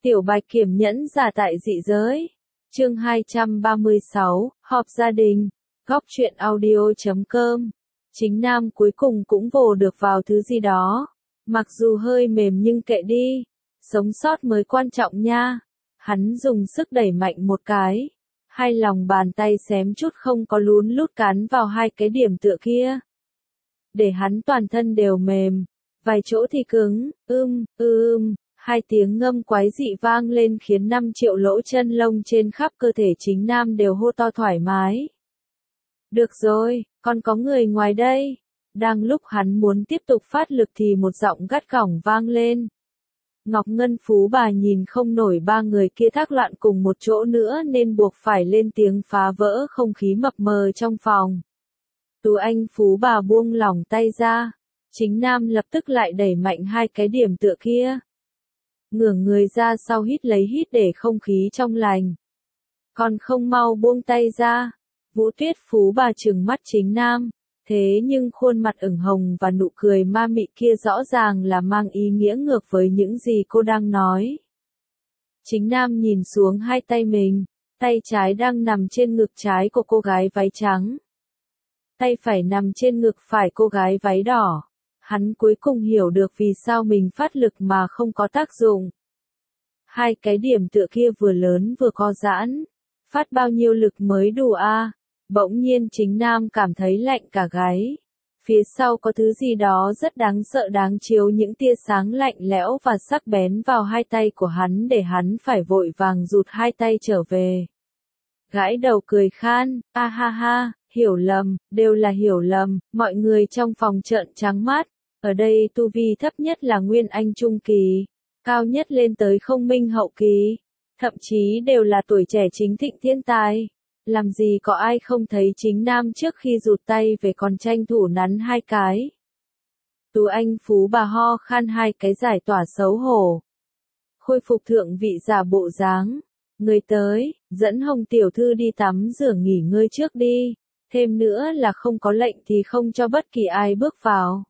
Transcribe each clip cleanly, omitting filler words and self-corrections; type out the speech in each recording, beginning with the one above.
Tiểu Bạch Kiểm nhẫn giả tại dị giới. Chương 236, họp gia đình. Góc truyện audio.com. Chính Nam cuối cùng cũng vồ được vào thứ gì đó. Mặc dù hơi mềm nhưng kệ đi. Sống sót mới quan trọng nha. Hắn dùng sức đẩy mạnh một cái. Hai lòng bàn tay xém chút không có lún lút cán vào hai cái điểm tựa kia. Để hắn toàn thân đều mềm. Vài chỗ thì cứng, hai tiếng ngâm quái dị vang lên khiến 5 triệu lỗ chân lông trên khắp cơ thể Chính Nam đều hô to thoải mái. Được rồi, còn có người ngoài đây. Đang lúc hắn muốn tiếp tục phát lực thì một giọng gắt gỏng vang lên. Ngọc Ngân Phú bà nhìn không nổi ba người kia thác loạn cùng một chỗ nữa nên buộc phải lên tiếng phá vỡ không khí mập mờ trong phòng. Tú Anh Phú bà buông lỏng tay ra. Chính Nam lập tức lại đẩy mạnh hai cái điểm tựa kia. Ngửa người ra sau hít lấy hít để không khí trong lành. Còn không mau buông tay ra. Vũ Tuyết Phú bà trừng mắt Chính Nam. Thế nhưng khuôn mặt ửng hồng và nụ cười ma mị kia rõ ràng là mang ý nghĩa ngược với những gì cô đang nói. Chính Nam nhìn xuống hai tay mình. Tay trái đang nằm trên ngực trái của cô gái váy trắng. Tay phải nằm trên ngực phải cô gái váy đỏ. Hắn cuối cùng hiểu được vì sao mình phát lực mà không có tác dụng. Hai cái điểm tựa kia vừa lớn vừa co giãn. Phát bao nhiêu lực mới đủ a? Bỗng nhiên Chính Nam cảm thấy lạnh cả gáy. Phía sau có thứ gì đó rất đáng sợ đang chiếu những tia sáng lạnh lẽo và sắc bén vào hai tay của hắn để hắn phải vội vàng rụt hai tay trở về. Gãi đầu cười khan, a ha ha, hiểu lầm, đều là hiểu lầm, mọi người trong phòng trợn trắng mắt. Ở đây tu vi thấp nhất là Nguyên Anh Trung Kỳ, cao nhất lên tới Không Minh Hậu Kỳ, thậm chí đều là tuổi trẻ chính thịnh thiên tài. Làm gì có ai không thấy Chính Nam trước khi rụt tay về còn tranh thủ nắn hai cái. Tú Anh Phú bà ho khan hai cái giải tỏa xấu hổ. Khôi phục thượng vị giả bộ dáng. Người tới, dẫn Hồng tiểu thư đi tắm rửa nghỉ ngơi trước đi. Thêm nữa là không có lệnh thì không cho bất kỳ ai bước vào.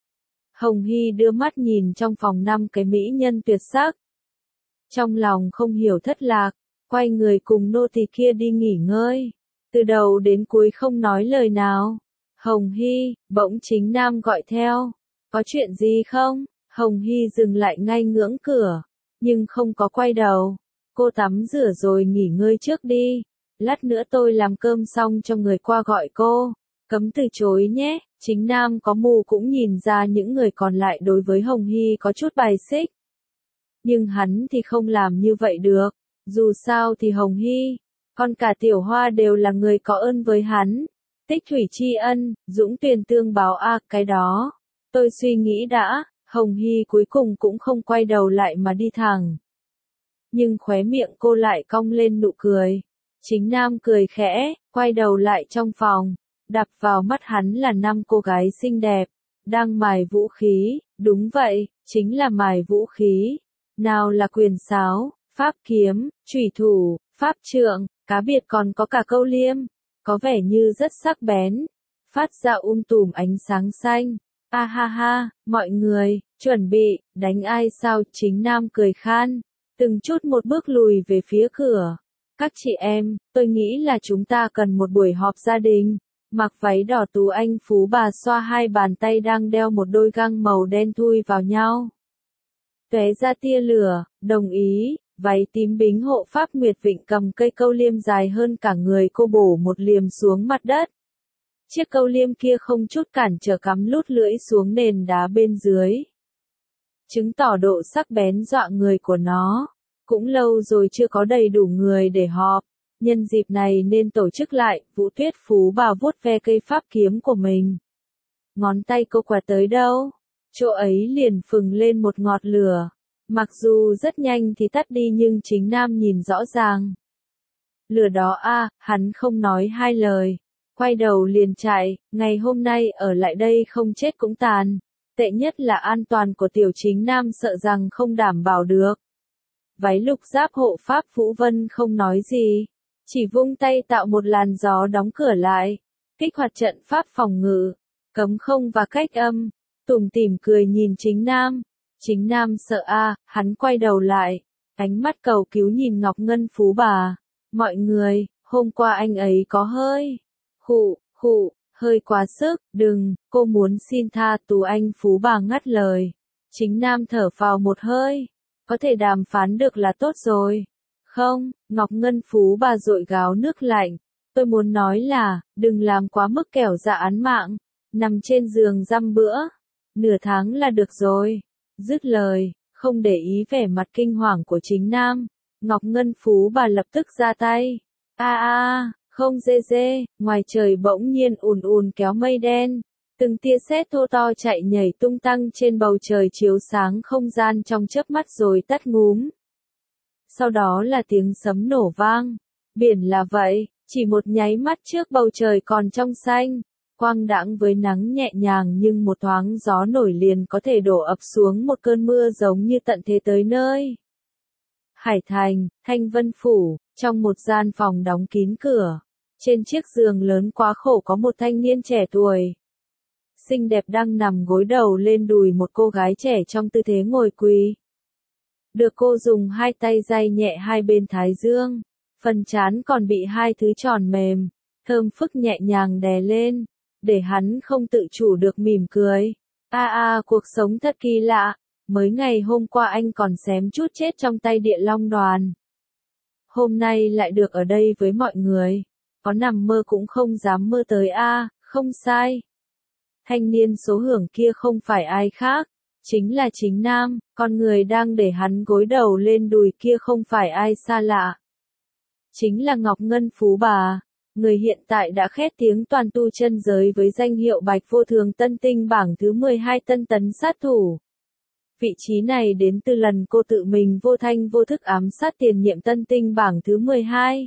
Hồng Hy đưa mắt nhìn trong phòng 5 cái mỹ nhân tuyệt sắc. Trong lòng không hiểu thất lạc, quay người cùng nô tỳ kia đi nghỉ ngơi. Từ đầu đến cuối không nói lời nào. Hồng Hy, bỗng Chính Nam gọi theo. Có chuyện gì không? Hồng Hy dừng lại ngay ngưỡng cửa, nhưng không có quay đầu. Cô tắm rửa rồi nghỉ ngơi trước đi. Lát nữa tôi làm cơm xong cho người qua gọi cô. Cấm từ chối nhé. Chính Nam có mù cũng nhìn ra những người còn lại đối với Hồng Hy có chút bài xích. Nhưng hắn thì không làm như vậy được. Dù sao thì Hồng Hy, còn cả Tiểu Hoa đều là người có ơn với hắn. Tích thủy tri ân, dũng tuyền tương báo cái đó. Tôi suy nghĩ đã, Hồng Hy cuối cùng cũng không quay đầu lại mà đi thẳng. Nhưng khóe miệng cô lại cong lên nụ cười. Chính Nam cười khẽ, quay đầu lại trong phòng. Đập vào mắt hắn là 5 cô gái xinh đẹp, đang mài vũ khí, đúng vậy, chính là mài vũ khí. Nào là quyền sáo, pháp kiếm, chủy thủ, pháp trượng, cá biệt còn có cả câu liêm, có vẻ như rất sắc bén, phát ra tùm ánh sáng xanh. A ha ha, mọi người, chuẩn bị, đánh ai sao? Chính Nam cười khan, từng chút một bước lùi về phía cửa. Các chị em, tôi nghĩ là chúng ta cần một buổi họp gia đình. Mặc váy đỏ Tú Anh Phú bà xoa hai bàn tay đang đeo một đôi găng màu đen thui vào nhau. Tóe ra tia lửa, đồng ý, váy tím bính hộ pháp Nguyệt Vịnh cầm cây câu liêm dài hơn cả người cô bổ một liềm xuống mặt đất. Chiếc câu liêm kia không chút cản trở cắm lút lưỡi xuống nền đá bên dưới. Chứng tỏ độ sắc bén dọa người của nó. Cũng lâu rồi chưa có đầy đủ người để họp. Nhân dịp này nên tổ chức lại. Vũ Tuyết Phú bà vuốt ve cây pháp kiếm của mình. Ngón tay cô quạt tới đâu? Chỗ ấy liền phừng lên một ngọt lửa. Mặc dù rất nhanh thì tắt đi nhưng Chính Nam nhìn rõ ràng. Lửa đó hắn không nói hai lời. Quay đầu liền chạy, ngày hôm nay ở lại đây không chết cũng tàn. Tệ nhất là an toàn của tiểu Chính Nam sợ rằng không đảm bảo được. Váy lục giáp hộ pháp Vũ Vân không nói gì. Chỉ vung tay tạo một làn gió đóng cửa lại. Kích hoạt trận pháp phòng ngự. Cấm không và cách âm. Tủm tỉm cười nhìn Chính Nam. Chính Nam sợ hắn quay đầu lại. Ánh mắt cầu cứu nhìn Ngọc Ngân Phú bà. Mọi người, hôm qua anh ấy có hơi. Khụ, hơi quá sức, đừng, cô muốn xin tha. Tú Anh Phú bà ngắt lời. Chính Nam thở phào một hơi. Có thể đàm phán được là tốt rồi. Không, Ngọc Ngân Phú bà dội gáo nước lạnh. Tôi muốn nói là, đừng làm quá mức kẻo dạ án mạng. Nằm trên giường dăm bữa. Nửa tháng là được rồi. Dứt lời, không để ý vẻ mặt kinh hoàng của Chính Nam. Ngọc Ngân Phú bà lập tức ra tay. Không dê, ngoài trời bỗng nhiên ùn kéo mây đen. Từng tia sét thô to chạy nhảy tung tăng trên bầu trời chiếu sáng không gian trong chớp mắt rồi tắt ngúm. Sau đó là tiếng sấm nổ vang. Biển là vậy, chỉ một nháy mắt trước bầu trời còn trong xanh, quang đãng với nắng nhẹ nhàng nhưng một thoáng gió nổi liền có thể đổ ập xuống một cơn mưa giống như tận thế tới nơi. Hải Thành, Thanh Vân Phủ, trong một gian phòng đóng kín cửa. Trên chiếc giường lớn quá khổ có một thanh niên trẻ tuổi. Xinh đẹp đang nằm gối đầu lên đùi một cô gái trẻ trong tư thế ngồi quỳ. Được cô dùng hai tay day nhẹ hai bên thái dương. Phần trán còn bị hai thứ tròn mềm, thơm phức nhẹ nhàng đè lên, để hắn không tự chủ được mỉm cười. Cuộc sống thật kỳ lạ, mới ngày hôm qua anh còn xém chút chết trong tay Địa Long đoàn. Hôm nay lại được ở đây với mọi người, có nằm mơ cũng không dám mơ tới không sai. Thanh niên số hưởng kia không phải ai khác, chính là Chính Nam, con người đang để hắn gối đầu lên đùi kia không phải ai xa lạ. Chính là Ngọc Ngân Phú bà, người hiện tại đã khét tiếng toàn tu chân giới với danh hiệu Bạch Vô Thường Tân Tinh bảng thứ 12 tân tấn sát thủ. Vị trí này đến từ lần cô tự mình vô thanh vô thức ám sát tiền nhiệm Tân Tinh bảng thứ 12.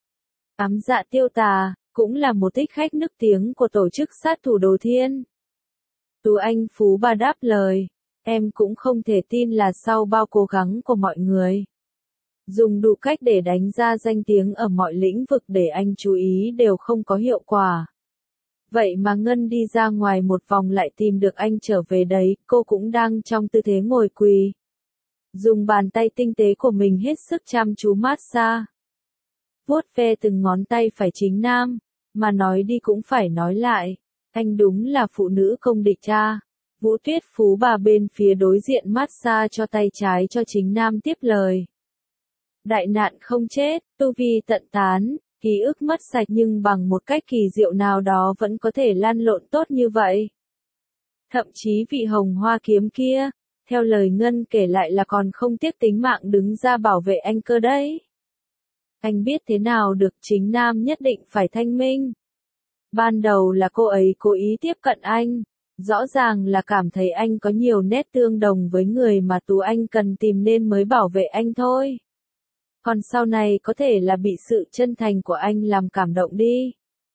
Ám dạ tiêu tà, cũng là một thích khách nức tiếng của tổ chức sát thủ Đồ Thiên. Tú Anh Phú bà đáp lời, em cũng không thể tin là sau bao cố gắng của mọi người. Dùng đủ cách để đánh ra danh tiếng ở mọi lĩnh vực để anh chú ý đều không có hiệu quả. Vậy mà Ngân đi ra ngoài một vòng lại tìm được anh trở về đấy, cô cũng đang trong tư thế ngồi quỳ. Dùng bàn tay tinh tế của mình hết sức chăm chú massage. Vuốt ve từng ngón tay phải Chính Nam, mà nói đi cũng phải nói lại. Anh đúng là phụ nữ công địch cha. Vũ Tuyết Phú bà bên phía đối diện massage cho tay trái cho Chính Nam tiếp lời. Đại nạn không chết, tu vi tận tán, ký ức mất sạch nhưng bằng một cách kỳ diệu nào đó vẫn có thể lăn lộn tốt như vậy. Thậm chí vị hồng hoa kiếm kia, theo lời Ngân kể lại là còn không tiếc tính mạng đứng ra bảo vệ anh cơ đấy. Anh biết thế nào được Chính Nam nhất định phải thanh minh. Ban đầu là cô ấy cố ý tiếp cận anh, rõ ràng là cảm thấy anh có nhiều nét tương đồng với người mà Tú Anh cần tìm nên mới bảo vệ anh thôi. Còn sau này có thể là bị sự chân thành của anh làm cảm động đi.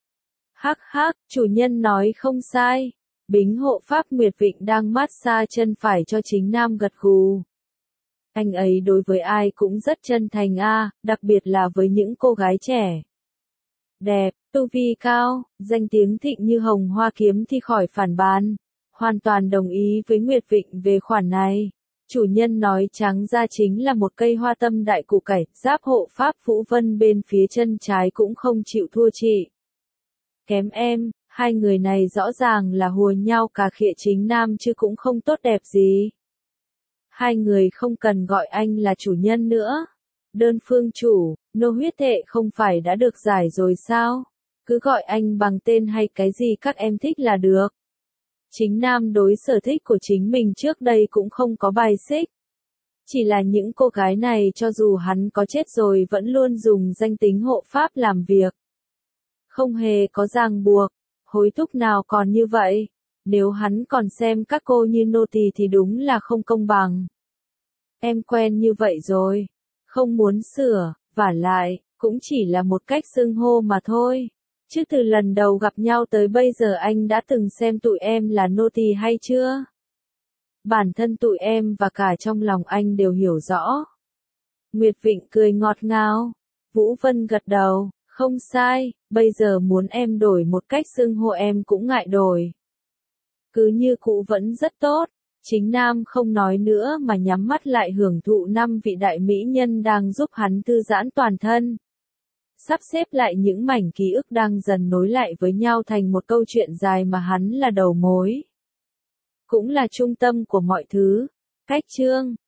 Chủ nhân nói không sai. Bính hộ pháp Nguyệt Vịnh đang massage chân phải cho Chính Nam gật gù. Anh ấy đối với ai cũng rất chân thành đặc biệt là với những cô gái trẻ. Đẹp, tu vi cao, danh tiếng thịnh như hồng hoa kiếm thì khỏi phản bàn. Hoàn toàn đồng ý với Nguyệt Vịnh về khoản này. Chủ nhân nói trắng ra chính là một cây hoa tâm đại củ cải, giáp hộ pháp Phũ Vân bên phía chân trái cũng không chịu thua chị. Kém em, hai người này rõ ràng là hùa nhau cà khịa Chính Nam chứ cũng không tốt đẹp gì. Hai người không cần gọi anh là chủ nhân nữa. Đơn phương chủ, nô huyết thệ không phải đã được giải rồi sao? Cứ gọi anh bằng tên hay cái gì các em thích là được. Chính Nam đối sở thích của chính mình trước đây cũng không có bài xích. Chỉ là những cô gái này cho dù hắn có chết rồi vẫn luôn dùng danh tính hộ pháp làm việc. Không hề có ràng buộc, hối thúc nào còn như vậy. Nếu hắn còn xem các cô như nô tỳ thì đúng là không công bằng. Em quen như vậy rồi, không muốn sửa, vả lại, cũng chỉ là một cách xưng hô mà thôi. Chứ từ lần đầu gặp nhau tới bây giờ anh đã từng xem tụi em là nô tỳ hay chưa? Bản thân tụi em và cả trong lòng anh đều hiểu rõ. Nguyệt Vịnh cười ngọt ngào. Vũ Vân gật đầu, không sai, bây giờ muốn em đổi một cách xưng hô em cũng ngại đổi. Cứ như cũ vẫn rất tốt, Chính Nam không nói nữa mà nhắm mắt lại hưởng thụ 5 vị đại mỹ nhân đang giúp hắn thư giãn toàn thân. Sắp xếp lại những mảnh ký ức đang dần nối lại với nhau thành một câu chuyện dài mà hắn là đầu mối. Cũng là trung tâm của mọi thứ. Cách chương